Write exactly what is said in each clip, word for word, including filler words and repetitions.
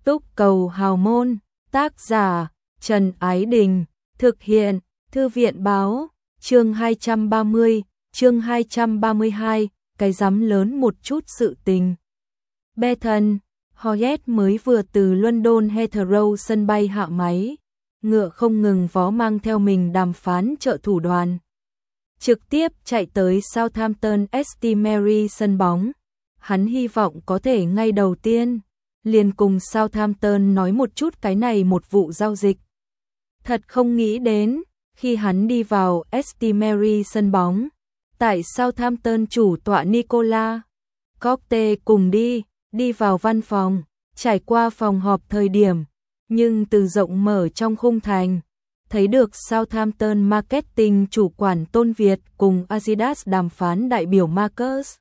Túc cầu hào môn, tác giả Trần Ái Đình, thực hiện Thư viện báo, chương hai trăm ba mươi, chương hai trăm ba mươi hai, cái rắm lớn một chút sự tình. Bethan, Hoyt mới vừa từ London Heathrow sân bay hạ máy, ngựa không ngừng vó mang theo mình đàm phán trợ thủ đoàn. Trực tiếp chạy tới Southampton St Mary sân bóng. Hắn hy vọng có thể ngay đầu tiên liền cùng Southampton nói một chút cái này một vụ giao dịch. Thật không nghĩ đến, khi hắn đi vào St Mary sân bóng, tại Southampton chủ tọa Nicola Cockte cùng đi, đi vào văn phòng, trải qua phòng họp thời điểm, nhưng từ rộng mở trong khung thành, thấy được Southampton Marketing chủ quản Tôn Việt cùng Adidas đàm phán đại biểu Marcus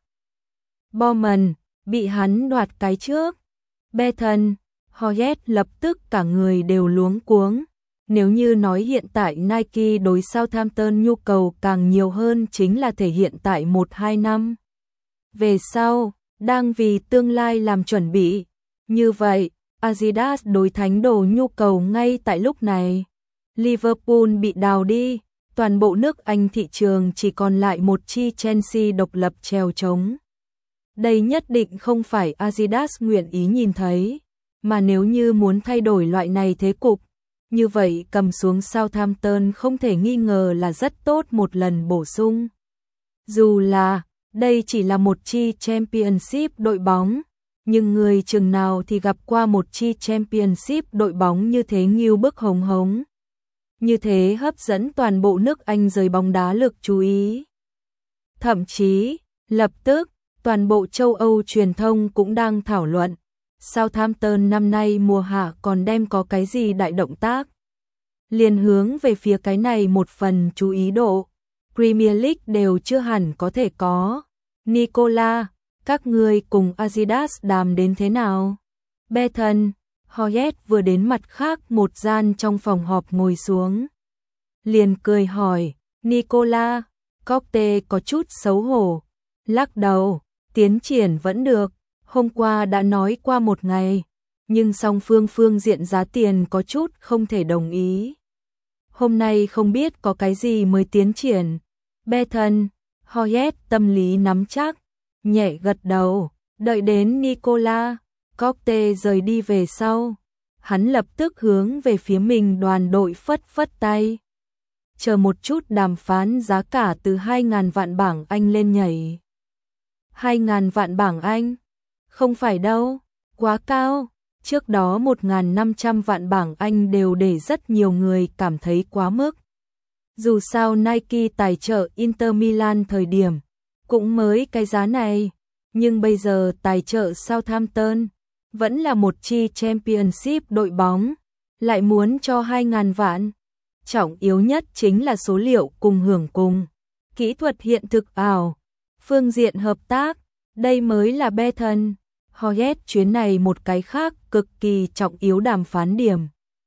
Bowman, bị hắn đoạt cái trước. Bethan, Hoyt lập tức cả người đều luống cuống. Nếu như nói hiện tại Nike đối Southampton nhu cầu càng nhiều hơn chính là thể hiện tại một hai năm về sau, đang vì tương lai làm chuẩn bị. Như vậy, Adidas đối thánh đồ nhu cầu ngay tại lúc này. Liverpool bị đào đi, toàn bộ nước Anh thị trường chỉ còn lại một chi Chelsea độc lập trèo trống. Đây nhất định không phải Adidas nguyện ý nhìn thấy, mà nếu như muốn thay đổi loại này thế cục, như vậy cầm xuống Southampton không thể nghi ngờ là rất tốt một lần bổ sung. Dù là, đây chỉ là một chi Championship đội bóng, nhưng người chừng nào thì gặp qua một chi Championship đội bóng như thế nghiêu bức hồng hống. Như thế hấp dẫn toàn bộ nước Anh giới bóng đá lực chú ý. Thậm chí, lập tức, toàn bộ châu Âu truyền thông cũng đang thảo luận, Southampton năm nay mùa hạ còn đem có cái gì đại động tác. Liền hướng về phía cái này một phần chú ý độ, Premier League đều chưa hẳn có thể có. Nicola, các ngươi cùng Adidas đàm đến thế nào? Bethan, Hoyt vừa đến mặt khác một gian trong phòng họp ngồi xuống. Liền cười hỏi, Nicola, Cockte có chút xấu hổ, lắc đầu, tiến triển vẫn được, hôm qua đã nói qua một ngày, nhưng song phương phương diện giá tiền có chút không thể đồng ý. Hôm nay không biết có cái gì mới tiến triển. Bethan, Hoyt tâm lý nắm chắc, nhẹ gật đầu, đợi đến Nicola Cockte rời đi về sau, hắn lập tức hướng về phía mình đoàn đội phất phất tay. Chờ một chút, đàm phán giá cả từ hai ngàn vạn bảng Anh lên nhảy. hai ngàn vạn bảng Anh? Không phải đâu, quá cao. Trước đó một nghìn năm trăm vạn bảng Anh đều để rất nhiều người cảm thấy quá mức. Dù sao Nike tài trợ Inter Milan thời điểm cũng mới cái giá này, nhưng bây giờ tài trợ Southampton vẫn là một chi Championship đội bóng, lại muốn cho hai ngàn vạn. Trọng yếu nhất chính là số liệu cùng hưởng cùng, kỹ thuật hiện thực ảo, phương diện hợp tác, đây mới là Bethan, Hoyt chuyến này một cái khác cực kỳ trọng yếu đàm phán điểm.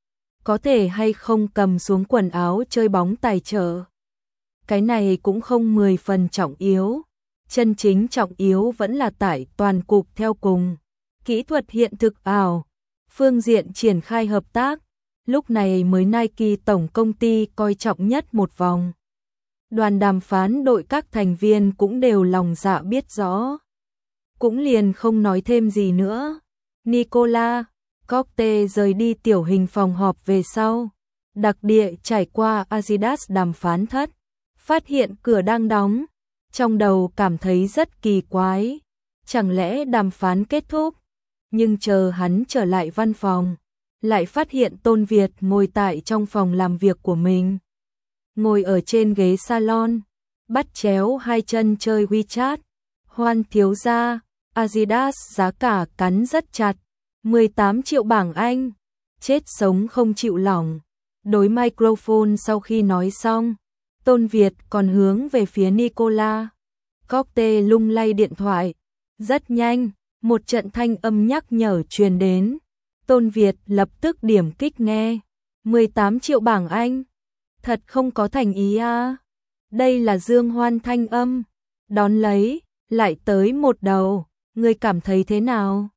Có thể hay không cầm xuống quần áo chơi bóng tài trợ. Cái này cũng không mười phần trọng yếu, chân chính trọng yếu vẫn là tại toàn cục theo cùng. Kỹ thuật hiện thực ảo, phương diện triển khai hợp tác, lúc này mới Nike tổng công ty coi trọng nhất một vòng. Đoàn đàm phán đội các thành viên cũng đều lòng dạ biết rõ. Cũng liền không nói thêm gì nữa. Nicola Cockte rời đi tiểu hình phòng họp về sau, đặc địa trải qua Adidas đàm phán thất, phát hiện cửa đang đóng, trong đầu cảm thấy rất kỳ quái. Chẳng lẽ đàm phán kết thúc? Nhưng chờ hắn trở lại văn phòng, lại phát hiện Tôn Việt ngồi tại trong phòng làm việc của mình. Ngồi ở trên ghế salon, bắt chéo hai chân chơi WeChat. Hoan thiếu gia, Adidas giá cả cắn rất chặt, mười tám triệu bảng Anh, chết sống không chịu lỏng. Đối microphone sau khi nói xong, Tôn Việt còn hướng về phía Nicola Cockte lung lay điện thoại. Rất nhanh, một trận thanh âm nhắc nhở truyền đến. Tôn Việt lập tức điểm kích nghe. mười tám triệu bảng Anh? Thật không có thành ý à? Đây là Dương Hoan thanh âm. Đón lấy, lại tới một đầu. Ngươi cảm thấy thế nào?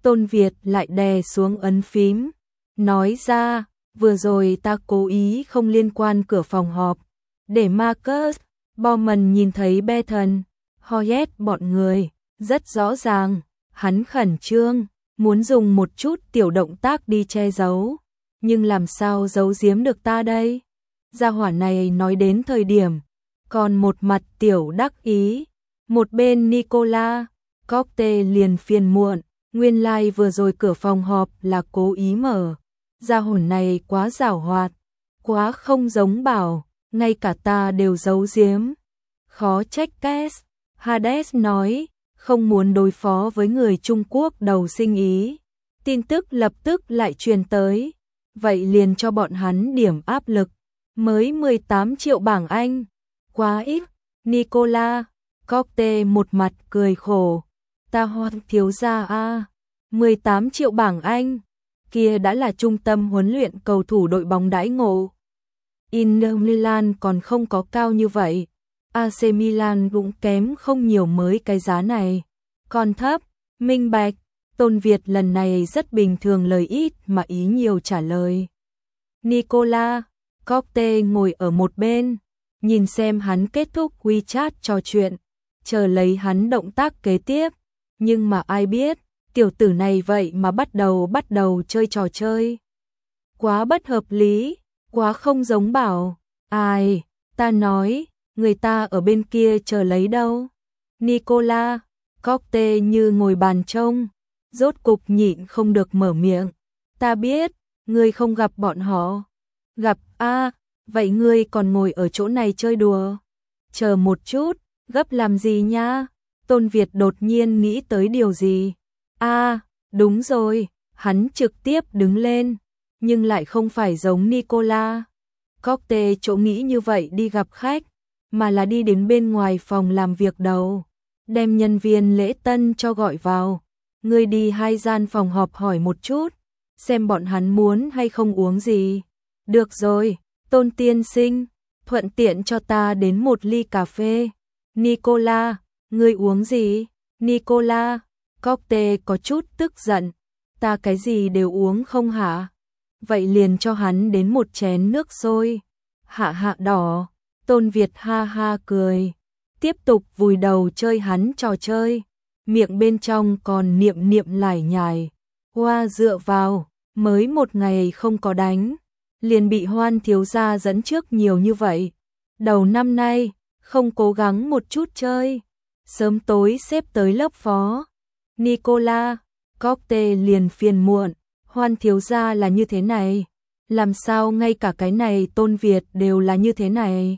Tôn Việt lại đè xuống ấn phím, nói ra, vừa rồi ta cố ý không liên quan cửa phòng họp, để Marcus Bowman nhìn thấy Bethan, Hoyt bọn người, rất rõ ràng, hắn khẩn trương, muốn dùng một chút tiểu động tác đi che giấu, nhưng làm sao giấu giếm được ta đây? Gia hỏa này nói đến thời điểm, còn một mặt tiểu đắc ý, một bên Nicola, Cocktail liền phiền muộn, nguyên lai like vừa rồi cửa phòng họp là cố ý mở, gia hỏa này quá giảo hoạt, quá không giống Bảo, ngay cả ta đều giấu giếm. Khó trách Cass, Hades nói, không muốn đối phó với người Trung Quốc đầu sinh ý. Tin tức lập tức lại truyền tới, vậy liền cho bọn hắn điểm áp lực, mới mười tám triệu bảng Anh, quá ít. Nicola, Cocktail một mặt cười khổ, ta Hoan thiếu gia a, mười tám triệu bảng Anh, kia đã là trung tâm huấn luyện cầu thủ đội bóng đãi ngộ. Inter Milan còn không có cao như vậy, a xê Milan cũng kém không nhiều mới cái giá này, còn thấp, minh bạch. Tôn Việt lần này rất bình thường, lời ít mà ý nhiều trả lời. Nicola, Cocktail ngồi ở một bên, nhìn xem hắn kết thúc WeChat trò chuyện, chờ lấy hắn động tác kế tiếp, nhưng mà ai biết, tiểu tử này vậy mà bắt đầu bắt đầu chơi trò chơi. Quá bất hợp lý, quá không giống Bảo, ai, ta nói, người ta ở bên kia chờ lấy đâu. Nicola, Cocktail như ngồi bàn trông, rốt cục nhịn không được mở miệng, ta biết, ngươi không gặp bọn họ. Gặp a, à, vậy ngươi còn ngồi ở chỗ này chơi đùa? Chờ một chút, gấp làm gì nha? Tôn Việt đột nhiên nghĩ tới điều gì. A, à, đúng rồi, hắn trực tiếp đứng lên, nhưng lại không phải giống Nicola. Cocktail chỗ nghĩ như vậy đi gặp khách, mà là đi đến bên ngoài phòng làm việc đầu, đem nhân viên lễ tân cho gọi vào. Ngươi đi hai gian phòng họp hỏi một chút, xem bọn hắn muốn hay không uống gì. Được rồi, Tôn tiên sinh, thuận tiện cho ta đến một ly cà phê. Nicola, ngươi uống gì? Nicola, Cocktail có chút tức giận, ta cái gì đều uống không hả? Vậy liền cho hắn đến một chén nước sôi. Hạ hạ đỏ, Tôn Việt ha ha cười, tiếp tục vùi đầu chơi hắn trò chơi. Miệng bên trong còn niệm niệm lải nhải, hoa dựa vào, mới một ngày không có đánh, liền bị Hoan thiếu gia dẫn trước nhiều như vậy. Đầu năm nay, không cố gắng một chút chơi, sớm tối xếp tới lớp phó. Nicola, Cocktail liền phiền muộn, Hoan thiếu gia là như thế này, làm sao ngay cả cái này Tôn Việt đều là như thế này.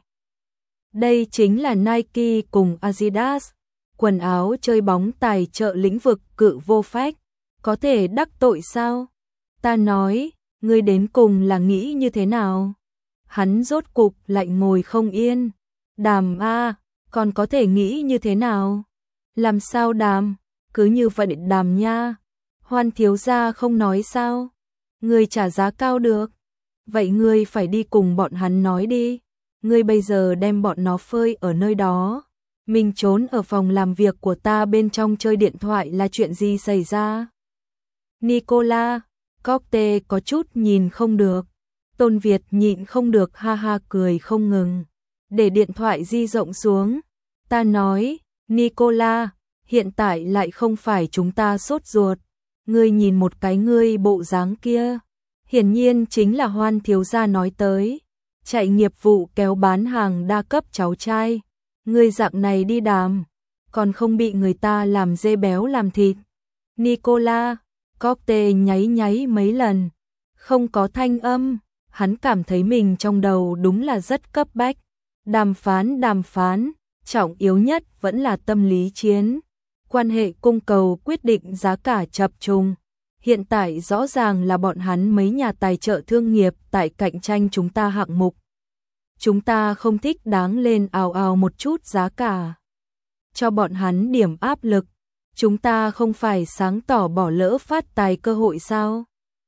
Đây chính là Nike cùng Adidas. Quần áo chơi bóng tài trợ lĩnh vực cự vô phách, có thể đắc tội sao? Ta nói, ngươi đến cùng là nghĩ như thế nào? Hắn rốt cục lại ngồi không yên. Đàm a, còn có thể nghĩ như thế nào? Làm sao đàm? Cứ như vậy đàm nha. Hoan thiếu gia không nói sao? Ngươi trả giá cao được. Vậy ngươi phải đi cùng bọn hắn nói đi. Ngươi bây giờ đem bọn nó phơi ở nơi đó. Mình trốn ở phòng làm việc của ta bên trong chơi điện thoại là chuyện gì xảy ra? Nicola, Cocktail có chút nhìn không được. Tôn Việt nhịn không được ha ha cười không ngừng. Để điện thoại di rộng xuống. Ta nói, Nicola, hiện tại lại không phải chúng ta sốt ruột. Ngươi nhìn một cái ngươi bộ dáng kia. Hiển nhiên chính là Hoan thiếu gia nói tới. Chạy nghiệp vụ kéo bán hàng đa cấp cháu trai. Ngươi dạng này đi đàm, còn không bị người ta làm dê béo làm thịt. Nicola, Cocktail nháy nháy mấy lần, không có thanh âm, hắn cảm thấy mình trong đầu đúng là rất cấp bách. Đàm phán đàm phán, trọng yếu nhất vẫn là tâm lý chiến. Quan hệ cung cầu quyết định giá cả chập trùng. Hiện tại rõ ràng là bọn hắn mấy nhà tài trợ thương nghiệp tại cạnh tranh chúng ta hạng mục. Chúng ta không thích đáng lên ào ào một chút giá cả. Cho bọn hắn điểm áp lực, chúng ta không phải sáng tỏ bỏ lỡ phát tài cơ hội sao?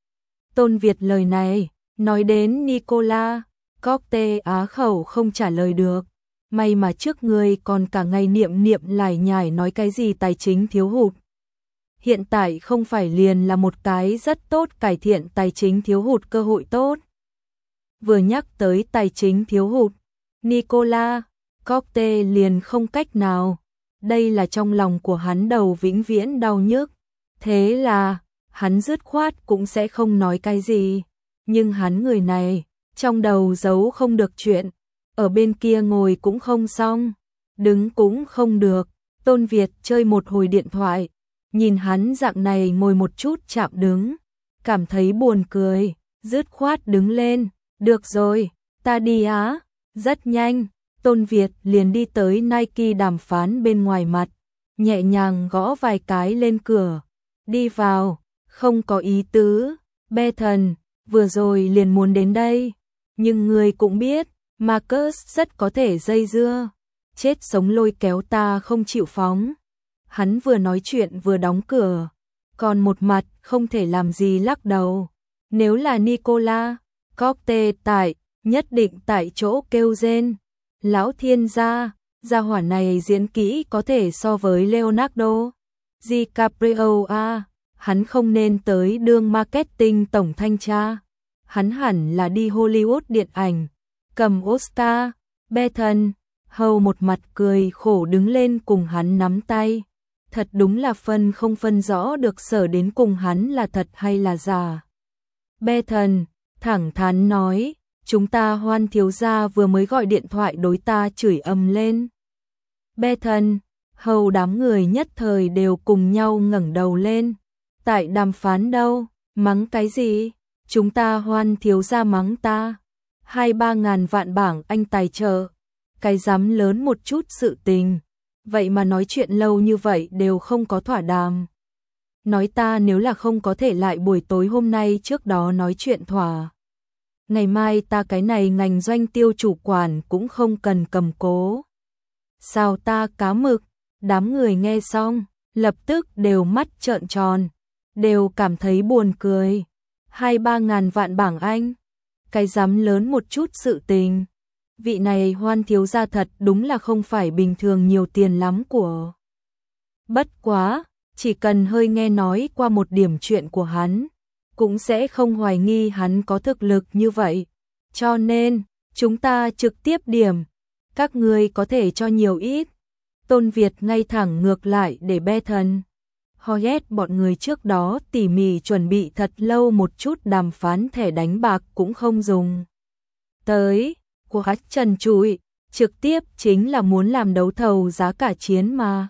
Tôn Việt lời này, nói đến Nicola, Cocktail á khẩu không trả lời được. May mà trước người còn cả ngày niệm niệm lải nhải nói cái gì tài chính thiếu hụt. hiện tại không phải liền là một cái rất tốt cải thiện tài chính thiếu hụt cơ hội tốt. Vừa nhắc tới tài chính thiếu hụt, Nicolas Cocte liền không cách nào. Đây là trong lòng của hắn đầu vĩnh viễn đau nhức. Thế là, hắn dứt khoát cũng sẽ không nói cái gì. Nhưng hắn người này, trong đầu giấu không được chuyện. Ở bên kia ngồi cũng không xong, đứng cũng không được. Tôn Việt chơi một hồi điện thoại, nhìn hắn dạng này ngồi một chút chạm đứng, cảm thấy buồn cười, dứt khoát đứng lên, được rồi, ta đi á, rất nhanh, Tôn Việt liền đi tới Nike đàm phán bên ngoài mặt, nhẹ nhàng gõ vài cái lên cửa, đi vào, không có ý tứ, Bethan, vừa rồi liền muốn đến đây, nhưng người cũng biết, Marcus rất có thể dây dưa, chết sống lôi kéo ta không chịu phóng. Hắn vừa nói chuyện vừa đóng cửa, còn một mặt không thể làm gì lắc đầu. Nếu là Nicolas Cocte tại, nhất định tại chỗ kêu rên. Lão thiên gia, gia hỏa này diễn kỹ có thể so với Leonardo DiCaprio à, hắn không nên tới đương marketing tổng thanh tra. Hắn hẳn là đi Hollywood điện ảnh, cầm Oscar. Bethan hầu một mặt cười khổ đứng lên cùng hắn nắm tay. Thật đúng là phân không phân rõ được sở đến cùng hắn là thật hay là giả. Bethan thẳng thắn nói, chúng ta Hoan thiếu gia vừa mới gọi điện thoại đối ta chửi ầm lên. Bethan hầu đám người nhất thời đều cùng nhau ngẩng đầu lên. Tại đàm phán đâu, mắng cái gì? Chúng ta Hoan thiếu gia mắng ta. Hai ba ngàn vạn bảng Anh tài trợ. Cái dám lớn một chút sự tình. Vậy mà nói chuyện lâu như vậy đều không có thỏa đàm. Nói ta nếu là không có thể lại buổi tối hôm nay trước đó nói chuyện thỏa. Ngày mai ta cái này ngành doanh tiêu chủ quản cũng không cần cầm cố. Sao ta cá mực? Đám người nghe xong, lập tức đều mắt trợn tròn. Đều cảm thấy buồn cười. Hai ba ngàn vạn bảng Anh. Cái dám lớn một chút sự tình. Vị này Hoan thiếu gia thật đúng là không phải bình thường nhiều tiền lắm của. Bất quá, chỉ cần hơi nghe nói qua một điểm chuyện của hắn, cũng sẽ không hoài nghi hắn có thực lực như vậy. Cho nên, chúng ta trực tiếp điểm, các ngươi có thể cho nhiều ít. Tôn Việt ngay thẳng ngược lại để Bethan. Hoyet bọn người trước đó tỉ mỉ chuẩn bị thật lâu một chút đàm phán thẻ đánh bạc cũng không dùng. Tới, của khách trần trụi, trực tiếp chính là muốn làm đấu thầu giá cả chiến mà.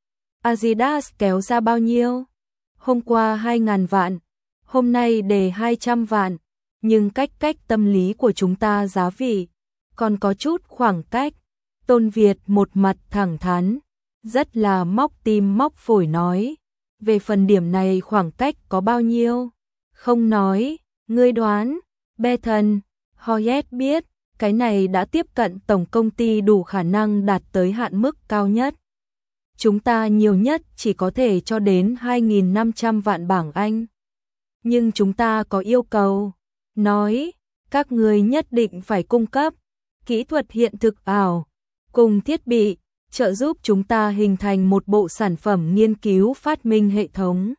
Adidas kéo ra bao nhiêu? Hôm qua hai ngàn vạn, hôm nay đề hai trăm vạn, nhưng cách cách tâm lý của chúng ta giá vị, còn có chút khoảng cách. Tôn Việt một mặt thẳng thắn, rất là móc tim móc phổi nói. Về phần điểm này khoảng cách có bao nhiêu? Không nói, ngươi đoán. Bethan, Hoyet biết, cái này đã tiếp cận tổng công ty đủ khả năng đạt tới hạn mức cao nhất. Chúng ta nhiều nhất chỉ có thể cho đến hai nghìn năm trăm vạn bảng Anh. Nhưng chúng ta có yêu cầu. Nói, các người nhất định phải cung cấp kỹ thuật hiện thực ảo, cùng thiết bị, trợ giúp chúng ta hình thành một bộ sản phẩm nghiên cứu phát minh hệ thống.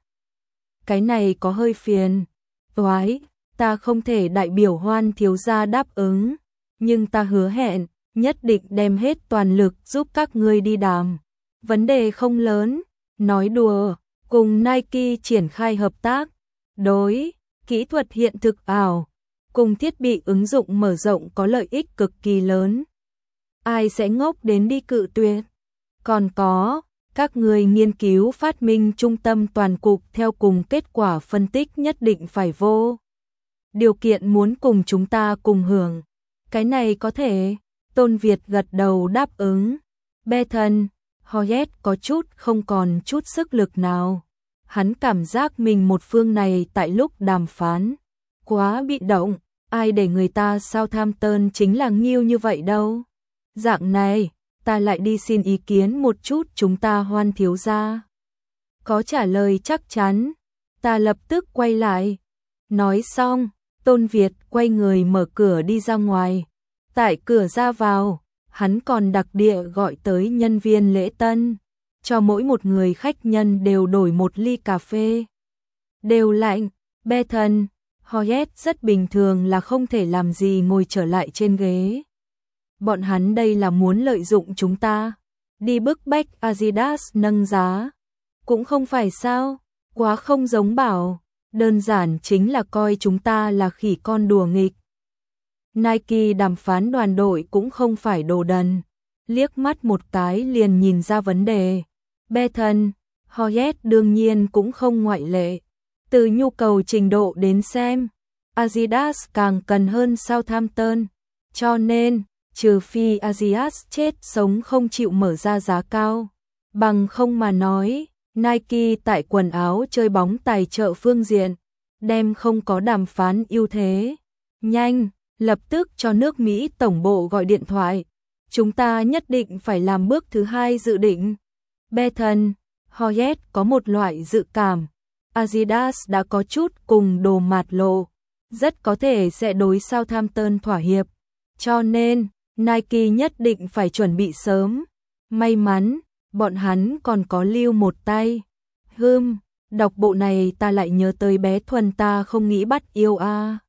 Cái này có hơi phiền. Toái, ta không thể đại biểu Hoan thiếu gia đáp ứng. Nhưng ta hứa hẹn, nhất định đem hết toàn lực giúp các ngươi đi đàm. Vấn đề không lớn, nói đùa, cùng Nike triển khai hợp tác. Đối, kỹ thuật hiện thực ảo, cùng thiết bị ứng dụng mở rộng có lợi ích cực kỳ lớn. Ai sẽ ngốc đến đi cự tuyệt? Còn có, các người nghiên cứu phát minh trung tâm toàn cục theo cùng kết quả phân tích nhất định phải vô điều kiện muốn cùng chúng ta cùng hưởng. Cái này có thể. Tôn Việt gật đầu đáp ứng. Bethan, Hoyet có chút không còn chút sức lực nào. Hắn cảm giác mình một phương này tại lúc đàm phán quá bị động. Ai để người ta Southampton chính là nghiêu như vậy đâu. Dạng này, ta lại đi xin ý kiến một chút chúng ta Hoan thiếu gia. Có trả lời chắc chắn, ta lập tức quay lại. Nói xong, Tôn Việt quay người mở cửa đi ra ngoài. Tại cửa ra vào, hắn còn đặc địa gọi tới nhân viên lễ tân. cho mỗi một người khách nhân đều đổi một ly cà phê. Đều lạnh, Bethan, Hoyt rất bình thường là không thể làm gì ngồi trở lại trên ghế. Bọn hắn đây là muốn lợi dụng chúng ta, đi bức bách Adidas nâng giá. Cũng không phải sao, quá không giống bảo, đơn giản chính là coi chúng ta là khỉ con đùa nghịch. Nike đàm phán đoàn đội cũng không phải đồ đần, liếc mắt một cái liền nhìn ra vấn đề. Bethan, Hoyt đương nhiên cũng không ngoại lệ. Từ nhu cầu trình độ đến xem, Adidas càng cần hơn Southampton, cho nên, trừ phi Adidas chết sống không chịu mở ra giá cao, bằng không mà nói, Nike tại quần áo chơi bóng tài trợ phương diện, đem không có đàm phán ưu thế. Nhanh, lập tức cho nước Mỹ tổng bộ gọi điện thoại. Chúng ta nhất định phải làm bước thứ hai dự định. Bethan, Hoyt có một loại dự cảm. Adidas đã có chút cùng đồ mạt lộ, rất có thể sẽ đối Southampton thỏa hiệp. Cho nên, Nike nhất định phải chuẩn bị sớm. May mắn, bọn hắn còn có lưu một tay. Hừm, đọc bộ này ta lại nhớ tới bé Thuần ta không nghĩ bắt yêu a. À.